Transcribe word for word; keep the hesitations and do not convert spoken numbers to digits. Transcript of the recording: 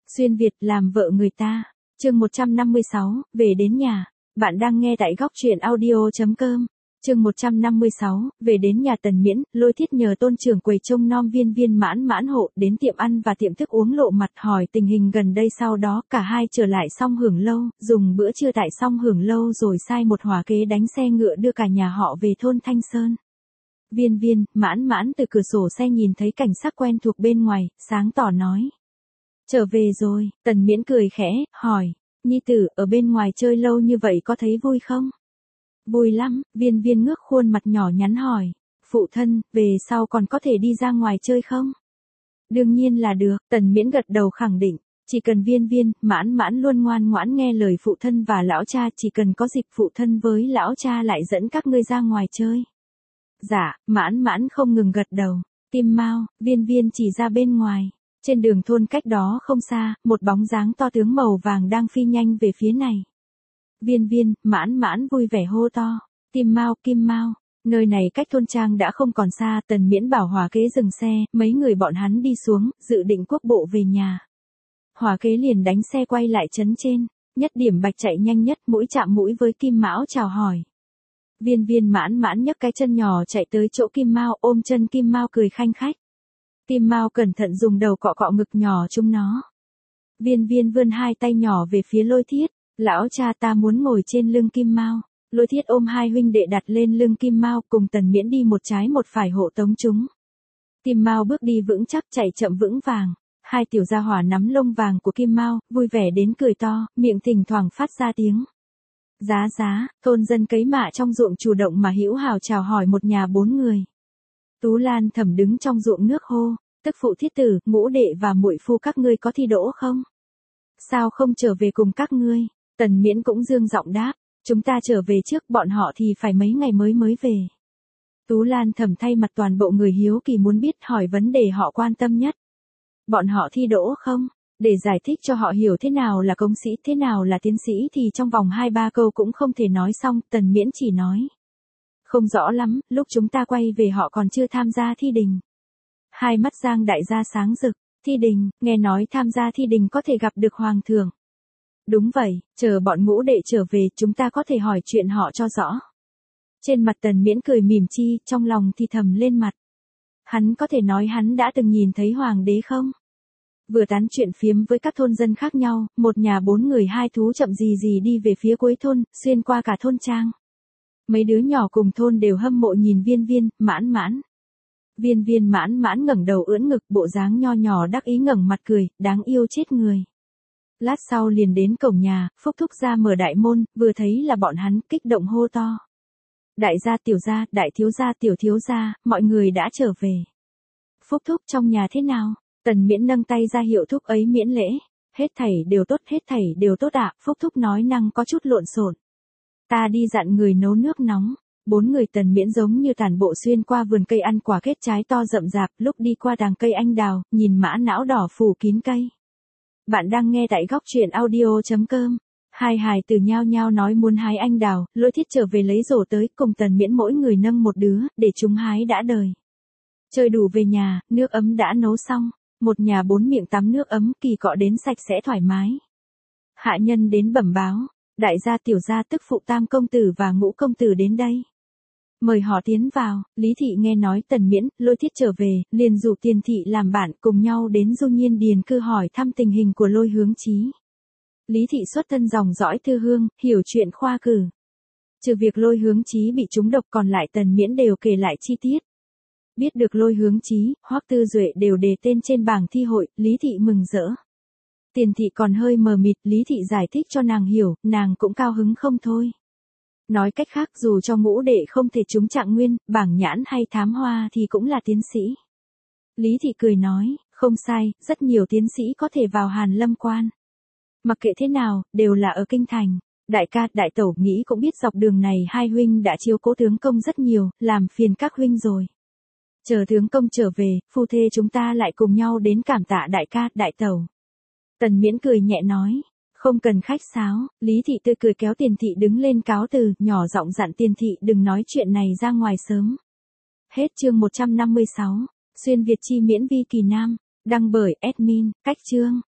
Xuyên Việt làm vợ người ta. Chương một trăm năm mươi sáu, về đến nhà. Bạn đang nghe tại góc truyện audio chấm com. Chương một trăm năm mươi sáu, về đến nhà Tần Miễn, Lôi Thiết nhờ tôn trưởng quầy trông nom Viên Viên mãn mãn hộ đến tiệm ăn và tiệm thức uống lộ mặt hỏi tình hình gần đây, sau đó cả hai trở lại Song Hưởng Lâu, dùng bữa trưa tại Song Hưởng Lâu rồi sai một hỏa kế đánh xe ngựa đưa cả nhà họ về thôn Thanh Sơn. Viên Viên mãn mãn từ cửa sổ xe nhìn thấy cảnh sắc quen thuộc bên ngoài, sáng tỏ nói: "Trở về rồi." Tần Miễn cười khẽ, hỏi: "Nhi tử, ở bên ngoài chơi lâu như vậy có thấy vui không?" "Vui lắm." Viên Viên ngước khuôn mặt nhỏ nhắn hỏi: "Phụ thân, về sau còn có thể đi ra ngoài chơi không?" "Đương nhiên là được." Tần Miễn gật đầu khẳng định. Chỉ cần Viên Viên mãn mãn luôn ngoan ngoãn nghe lời phụ thân và lão cha, chỉ cần có dịp phụ thân với lão cha lại dẫn các ngươi ra ngoài chơi. Dạ. Mãn mãn không ngừng gật đầu. Tim Mao, Viên Viên chỉ ra bên ngoài. Trên đường thôn cách đó không xa, một bóng dáng to tướng màu vàng đang phi nhanh về phía này. Viên Viên mãn mãn vui vẻ hô to: "Kim Mao, Kim Mao." Nơi này cách thôn trang đã không còn xa. Tần Miễn bảo hỏa kế dừng xe, mấy người bọn hắn đi xuống, dự định quốc bộ về nhà. Hỏa kế liền đánh xe quay lại trấn trên, nhất điểm bạch chạy nhanh nhất, mũi chạm mũi với Kim Mão chào hỏi. Viên Viên mãn mãn nhấc cái chân nhỏ chạy tới chỗ Kim Mao, ôm chân Kim Mao cười khanh khách. Kim Mao cẩn thận dùng đầu cọ cọ ngực nhỏ chúng nó. Viên Viên vươn hai tay nhỏ về phía Lôi Thiết: "Lão cha, ta muốn ngồi trên lưng Kim Mao." Lôi Thiết ôm hai huynh đệ đặt lên lưng Kim Mao, cùng Tần Miễn đi một trái một phải hộ tống chúng. Kim Mao bước đi vững chắc, chạy chậm vững vàng. Hai tiểu gia hỏa nắm lông vàng của Kim Mao, vui vẻ đến cười to, miệng thỉnh thoảng phát ra tiếng. Giá giá, thôn dân cấy mạ trong ruộng chủ động mà hữu hào chào hỏi một nhà bốn người. Tú Lan Thẩm đứng trong ruộng nước hô: "Tức phụ thiết tử, ngũ đệ và muội phu các ngươi có thi đỗ không? Sao không trở về cùng các ngươi?" Tần Miễn cũng dương giọng đáp: "Chúng ta trở về trước, bọn họ thì phải mấy ngày mới mới về." Tú Lan Thẩm thay mặt toàn bộ người hiếu kỳ muốn biết, hỏi vấn đề họ quan tâm nhất. "Bọn họ thi đỗ không?" Để giải thích cho họ hiểu thế nào là công sĩ, thế nào là tiến sĩ thì trong vòng hai ba câu cũng không thể nói xong, Tần Miễn chỉ nói: "Không rõ lắm, lúc chúng ta quay về họ còn chưa tham gia thi đình." Hai mắt Giang đại gia sáng rực: "Thi đình, nghe nói tham gia thi đình có thể gặp được hoàng thượng." "Đúng vậy, chờ bọn ngũ đệ trở về chúng ta có thể hỏi chuyện họ cho rõ." Trên mặt Tần Miễn cười mỉm chi, trong lòng thì thầm lên mặt: Hắn có thể nói hắn đã từng nhìn thấy hoàng đế không? Vừa tán chuyện phiếm với các thôn dân khác nhau, một nhà bốn người hai thú chậm gì gì đi về phía cuối thôn, xuyên qua cả thôn trang. Mấy đứa nhỏ cùng thôn đều hâm mộ nhìn Viên Viên mãn mãn. Viên Viên mãn mãn ngẩng đầu ưỡn ngực, bộ dáng nho nhỏ đắc ý ngẩng mặt cười, đáng yêu chết người. Lát sau liền đến cổng nhà, Phúc Thúc ra mở đại môn, vừa thấy là bọn hắn, kích động hô to: "Đại gia, tiểu gia, đại thiếu gia, tiểu thiếu gia, mọi người đã trở về." "Phúc Thúc, trong nhà thế nào?" Tần Miễn nâng tay ra hiệu thúc ấy miễn lễ. "Hết thảy đều tốt, hết thảy đều tốt ạ." Phúc Thúc nói năng có chút lộn xộn. "Ta đi dặn người nấu nước nóng." Bốn người Tần Miễn giống như tản bộ xuyên qua vườn cây ăn quả kết trái to rậm rạp, lúc đi qua đàng cây anh đào, nhìn mã não đỏ phủ kín cây. Bạn đang nghe tại góc truyện audio chấm com. Hai hài tử nhao nhao nói muốn hái anh đào, Lôi Thiết trở về lấy rổ tới, cùng Tần Miễn mỗi người nâng một đứa, để chúng hái đã đời. Chơi đủ về nhà, nước ấm đã nấu xong. Một nhà bốn miệng tắm nước ấm, kỳ cọ đến sạch sẽ thoải mái. Hạ nhân đến bẩm báo: "Đại gia, tiểu gia, tức phụ Tam công tử và Ngũ công tử đến đây. Mời họ tiến vào." Lý Thị nghe nói Tần Miễn, Lôi Thiết trở về, liền rủ Tiền Thị làm bạn, cùng nhau đến Du Nhiên Điền cư hỏi thăm tình hình của Lôi Hướng Chí. Lý Thị xuất thân dòng dõi thư hương, hiểu chuyện khoa cử. Trừ việc Lôi Hướng Chí bị trúng độc, còn lại Tần Miễn đều kể lại chi tiết. Biết được Lôi Hướng Chí, Hoắc Tư Duệ đều đề tên trên bảng thi hội, Lý Thị mừng rỡ. Tiền Thị còn hơi mờ mịt, Lý Thị giải thích cho nàng hiểu, nàng cũng cao hứng không thôi. Nói cách khác, dù cho ngũ đệ không thể trúng trạng nguyên, bảng nhãn hay thám hoa thì cũng là tiến sĩ. Lý Thị cười nói: "Không sai, rất nhiều tiến sĩ có thể vào Hàn Lâm quan. Mặc kệ thế nào, đều là ở kinh thành. Đại ca, đại tẩu nghĩ cũng biết dọc đường này hai huynh đã chiếu cố tướng công rất nhiều, làm phiền các huynh rồi. Chờ tướng công trở về, phu thê chúng ta lại cùng nhau đến cảm tạ đại ca, đại tẩu." Tần Miễn cười nhẹ nói: "Không cần khách sáo." Lý Thị tươi cười kéo Tiền Thị đứng lên cáo từ, nhỏ giọng dặn Tiền Thị đừng nói chuyện này ra ngoài sớm. Hết chương một trăm năm mươi sáu. Xuyên Việt chi miễn vi kỳ nam. Đăng bởi admin, cách chương.